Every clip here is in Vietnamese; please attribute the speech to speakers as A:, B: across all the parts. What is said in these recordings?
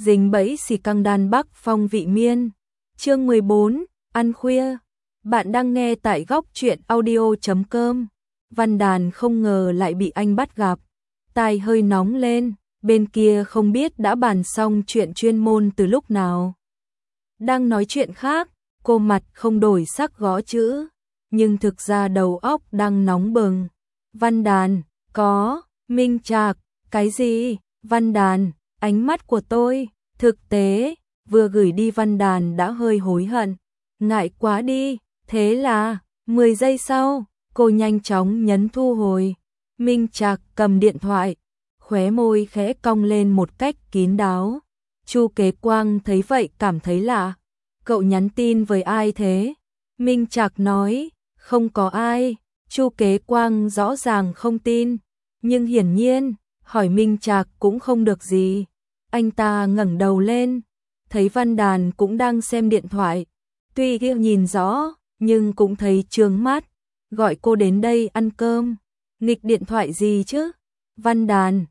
A: dính bẫy xì căng đan Bắc Phong vị miên. Chương 14, ăn khuya. Bạn đang nghe tại góc truyện audio.com. Văn Đàn không ngờ lại bị anh bắt gặp. Tai hơi nóng lên, bên kia không biết đã bàn xong chuyện chuyên môn từ lúc nào. Đang nói chuyện khác, cô mặt không đổi sắc gõ chữ, nhưng thực ra đầu óc đang nóng bừng. Văn Đàn, có, Minh Trạc, cái gì? Văn Đàn, ánh mắt của tôi, thực tế, vừa gửi đi Văn Đàn đã hơi hối hận. Ngại quá đi, thế là, 10 giây sau, cô nhanh chóng nhấn thu hồi. Minh Trạc cầm điện thoại, khóe môi khẽ cong lên một cách kín đáo. Chu Kế Quang thấy vậy cảm thấy lạ. Cậu nhắn tin với ai thế? Minh Trạc nói, không có ai. Chu Kế Quang rõ ràng không tin, nhưng hiển nhiên, hỏi Minh Trạc cũng không được gì. Anh ta ngẩng đầu lên, thấy Văn Đàn cũng đang xem điện thoại. Tuy kia nhìn rõ, nhưng cũng thấy chướng mắt. Gọi cô đến đây ăn cơm. Nghịch điện thoại gì chứ? Văn Đàn,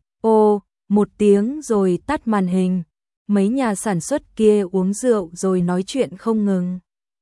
A: một tiếng rồi tắt màn hình. Mấy nhà sản xuất kia uống rượu rồi nói chuyện không ngừng.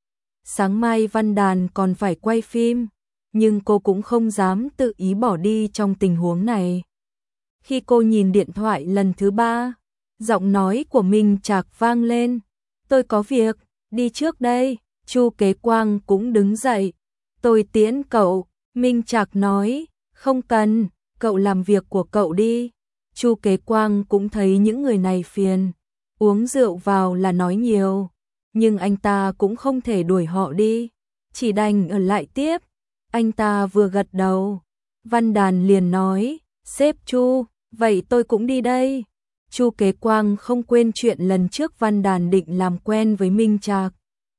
A: Sáng mai Văn Đàn còn phải quay phim, nhưng cô cũng không dám tự ý bỏ đi trong tình huống này. Khi cô nhìn điện thoại lần thứ 3, giọng nói của Minh Trạc vang lên. Tôi có việc, đi trước đây. Chu Kế Quang cũng đứng dậy. Tôi tiễn cậu. Minh Trạc nói, không cần, cậu làm việc của cậu đi. Chu Kế Quang cũng thấy những người này phiền. Uống rượu vào là nói nhiều, nhưng anh ta cũng không thể đuổi họ đi, chỉ đành ở lại tiếp. Anh ta vừa gật đầu, Văn Đàn liền nói, sếp Chu, vậy tôi cũng đi đây. Chu Kế Quang không quên chuyện lần trước Văn Đàn định làm quen với Minh Trạc.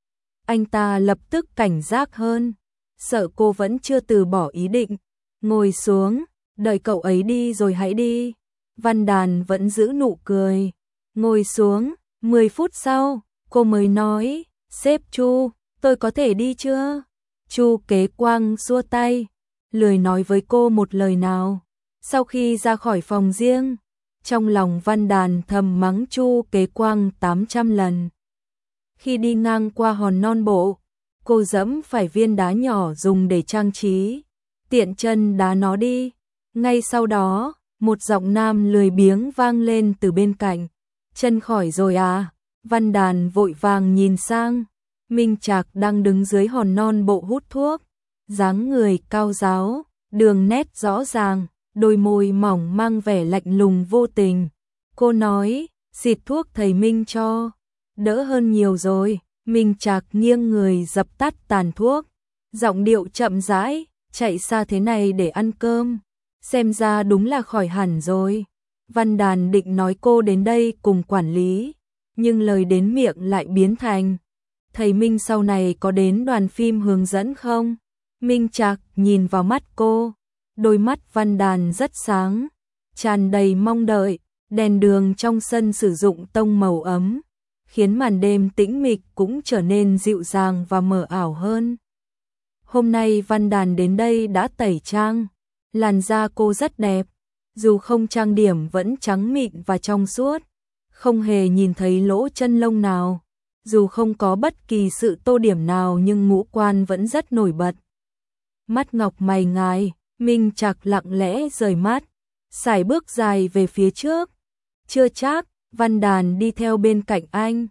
A: Anh ta lập tức cảnh giác hơn, sợ cô vẫn chưa từ bỏ ý định. Ngồi xuống, đợi cậu ấy đi rồi hãy đi. Văn Đàn vẫn giữ nụ cười. Ngồi xuống, 10 phút sau, cô mới nói, sếp Chu, tôi có thể đi chưa? Chu Kế Quang xua tay, lười nói với cô một lời nào. Sau khi ra khỏi phòng riêng, trong lòng Văn Đàn thầm mắng Chu Kế Quang 800 lần. Khi đi ngang qua hòn non bộ, cô dẫm phải viên đá nhỏ dùng để trang trí, tiện chân đá nó đi. Ngay sau đó, một giọng nam lười biếng vang lên từ bên cạnh. Chân khỏi rồi à? Văn Đàn vội vàng nhìn sang. Minh Trạc đang đứng dưới hòn non bộ hút thuốc. Dáng người cao ráo, đường nét rõ ràng, đôi môi mỏng mang vẻ lạnh lùng vô tình. Cô nói, xịt thuốc thầy Minh cho. Đỡ hơn nhiều rồi. Minh Trạc nghiêng người dập tắt tàn thuốc. Giọng điệu chậm rãi, chạy xa thế này để ăn cơm. Xem ra đúng là khỏi hẳn rồi. Văn Đàn định nói cô đến đây cùng quản lý, nhưng lời đến miệng lại biến thành, thầy Minh sau này có đến đoàn phim hướng dẫn không? Minh Trạc nhìn vào mắt cô, đôi mắt Văn Đàn rất sáng, tràn đầy mong đợi. Đèn đường trong sân sử dụng tông màu ấm, khiến màn đêm tĩnh mịch cũng trở nên dịu dàng và mờ ảo hơn. Hôm nay Văn Đàn đến đây đã tẩy trang, làn da cô rất đẹp. Dù không trang điểm vẫn trắng mịn và trong suốt, không hề nhìn thấy lỗ chân lông nào. Dù không có bất kỳ sự tô điểm nào nhưng ngũ quan vẫn rất nổi bật. Mắt ngọc mày ngài, Minh Trạc lặng lẽ rời mắt, sải bước dài về phía trước. Chưa chắc, Văn Đàn đi theo bên cạnh anh.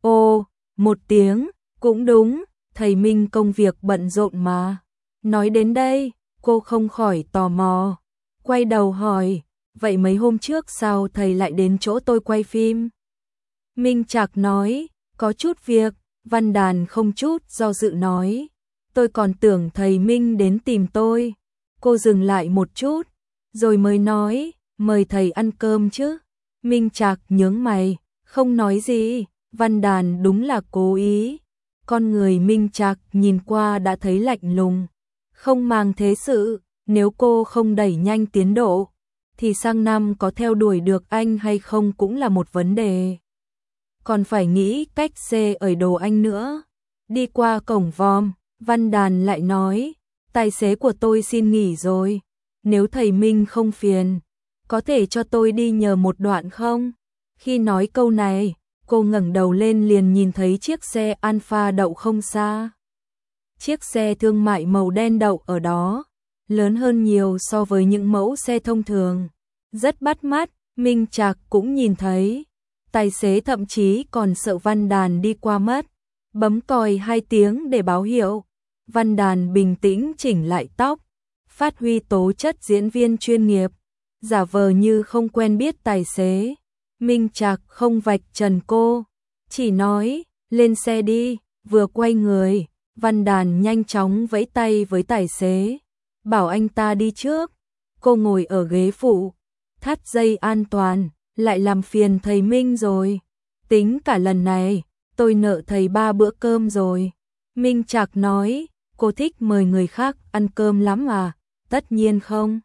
A: Một tiếng, cũng đúng, thầy Minh công việc bận rộn mà. Nói đến đây, cô không khỏi tò mò. Quay đầu hỏi, vậy mấy hôm trước sao thầy lại đến chỗ tôi quay phim? Minh Trạc nói, có chút việc. Văn Đàn không chút do dự nói, tôi còn tưởng thầy Minh đến tìm tôi. Cô dừng lại một chút, rồi mới nói, mời thầy ăn cơm chứ. Minh Trạc nhướng mày, không nói gì. Văn Đàn đúng là cố ý. Con người Minh Trạc nhìn qua đã thấy lạnh lùng, không màng thế sự. Nếu cô không đẩy nhanh tiến độ, thì sang năm có theo đuổi được anh hay không cũng là một vấn đề. Còn phải nghĩ cách xê ở đồ anh nữa. Đi qua cổng vom, Văn Đàn lại nói, tài xế của tôi xin nghỉ rồi. Nếu thầy Minh không phiền, có thể cho tôi đi nhờ một đoạn không? Khi nói câu này, cô ngẩng đầu lên liền nhìn thấy chiếc xe Alfa đậu không xa. Chiếc xe thương mại màu đen đậu ở đó, lớn hơn nhiều so với những mẫu xe thông thường. Rất bắt mắt, Minh Trạc cũng nhìn thấy. Tài xế thậm chí còn sợ Văn Đàn đi qua mất. Bấm còi 2 tiếng để báo hiệu. Văn Đàn bình tĩnh chỉnh lại tóc, phát huy tố chất diễn viên chuyên nghiệp, giả vờ như không quen biết tài xế. Minh Trạc không vạch trần cô, chỉ nói, lên xe đi. Vừa quay người, Văn Đàn nhanh chóng vẫy tay với tài xế, bảo anh ta đi trước. Cô ngồi ở ghế phụ, thắt dây an toàn, lại làm phiền thầy Minh rồi. Tính cả lần này, tôi nợ thầy 3 bữa cơm rồi. Minh Trạc nói, cô thích mời người khác ăn cơm lắm à? Tất nhiên không.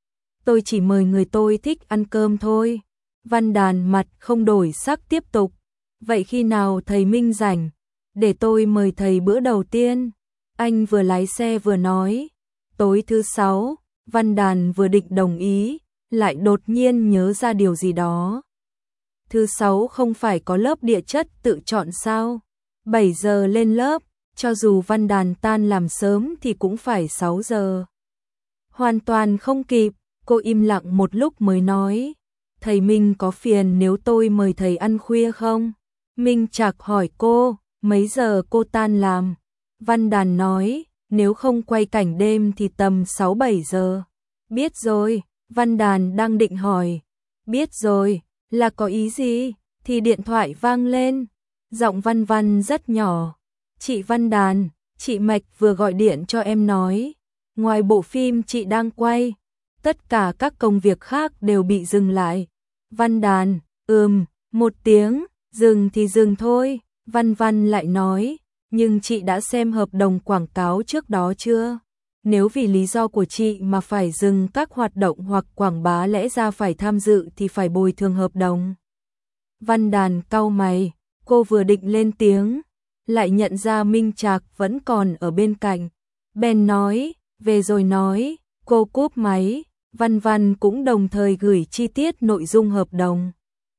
A: Tôi chỉ mời người tôi thích ăn cơm thôi. Văn Đàn mặt không đổi sắc tiếp tục. Vậy khi nào thầy Minh rảnh? Để tôi mời thầy bữa đầu tiên. Anh vừa lái xe vừa nói. Tối thứ 6, Văn Đàn vừa định đồng ý, lại đột nhiên nhớ ra điều gì đó. Thứ 6 không phải có lớp địa chất tự chọn sao? 7 giờ lên lớp, cho dù Văn Đàn tan làm sớm thì cũng phải 6 giờ. Hoàn toàn không kịp, cô im lặng một lúc mới nói. Thầy Minh có phiền nếu tôi mời thầy ăn khuya không? Minh Trạc hỏi cô, mấy giờ cô tan làm? Văn Đàn nói, nếu không quay cảnh đêm thì tầm 6-7 giờ. Biết rồi, Văn Đàn đang định hỏi. Biết rồi, là có ý gì? Thì điện thoại vang lên. Giọng Văn Văn rất nhỏ. Chị Văn Đàn, chị Mạch vừa gọi điện cho em nói. Ngoài bộ phim chị đang quay, tất cả các công việc khác đều bị dừng lại. Văn Đàn, một tiếng, dừng thì dừng thôi. Văn Văn lại nói, nhưng chị đã xem hợp đồng quảng cáo trước đó chưa? Nếu vì lý do của chị mà phải dừng các hoạt động hoặc quảng bá lẽ ra phải tham dự thì phải bồi thường hợp đồng. Văn Đàn cau mày, cô vừa định lên tiếng, lại nhận ra Minh Trạc vẫn còn ở bên cạnh. Bèn nói, về rồi nói, cô cúp máy. Văn Văn cũng đồng thời gửi chi tiết nội dung hợp đồng.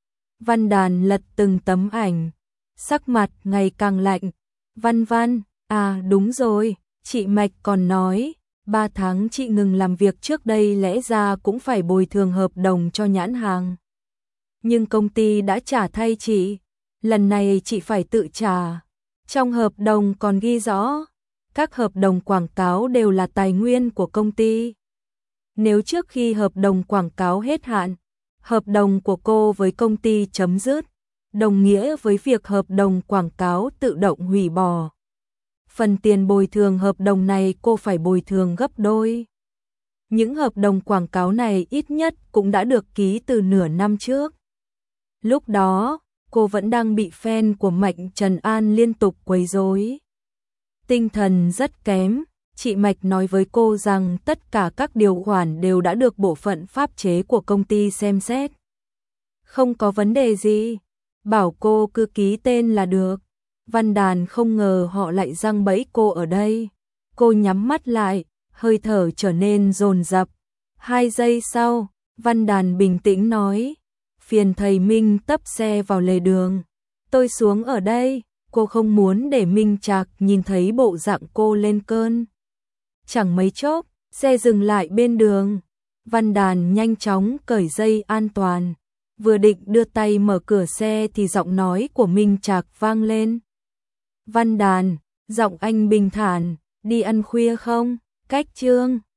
A: Văn Đàn lật từng tấm ảnh, sắc mặt ngày càng lạnh. Văn Văn, à đúng rồi, chị Mạch còn nói, 3 tháng chị ngừng làm việc trước đây lẽ ra cũng phải bồi thường hợp đồng cho nhãn hàng. Nhưng công ty đã trả thay chị, lần này chị phải tự trả. Trong hợp đồng còn ghi rõ, các hợp đồng quảng cáo đều là tài nguyên của công ty. Nếu trước khi hợp đồng quảng cáo hết hạn, hợp đồng của cô với công ty chấm dứt, đồng nghĩa với việc hợp đồng quảng cáo tự động hủy bỏ. Phần tiền bồi thường hợp đồng này cô phải bồi thường gấp đôi. Những hợp đồng quảng cáo này ít nhất cũng đã được ký từ nửa năm trước. Lúc đó, cô vẫn đang bị fan của Mạnh Trần An liên tục quấy rối. Tinh thần rất kém, chị Mạch nói với cô rằng tất cả các điều khoản đều đã được bộ phận pháp chế của công ty xem xét. Không có vấn đề gì, bảo cô cứ ký tên là được. Văn Đàn không ngờ họ lại giăng bẫy cô ở đây. Cô nhắm mắt lại, hơi thở trở nên dồn dập. 2 giây sau, Văn Đàn bình tĩnh nói, phiền thầy Minh tấp xe vào lề đường. Tôi xuống ở đây, cô không muốn để Minh Trạc nhìn thấy bộ dạng cô lên cơn. Chẳng mấy chốc, xe dừng lại bên đường. Văn Đàn nhanh chóng cởi dây an toàn. Vừa định đưa tay mở cửa xe thì giọng nói của Minh Trạc vang lên. Văn Đàn, giọng anh bình thản, đi ăn khuya không? Cách Trương.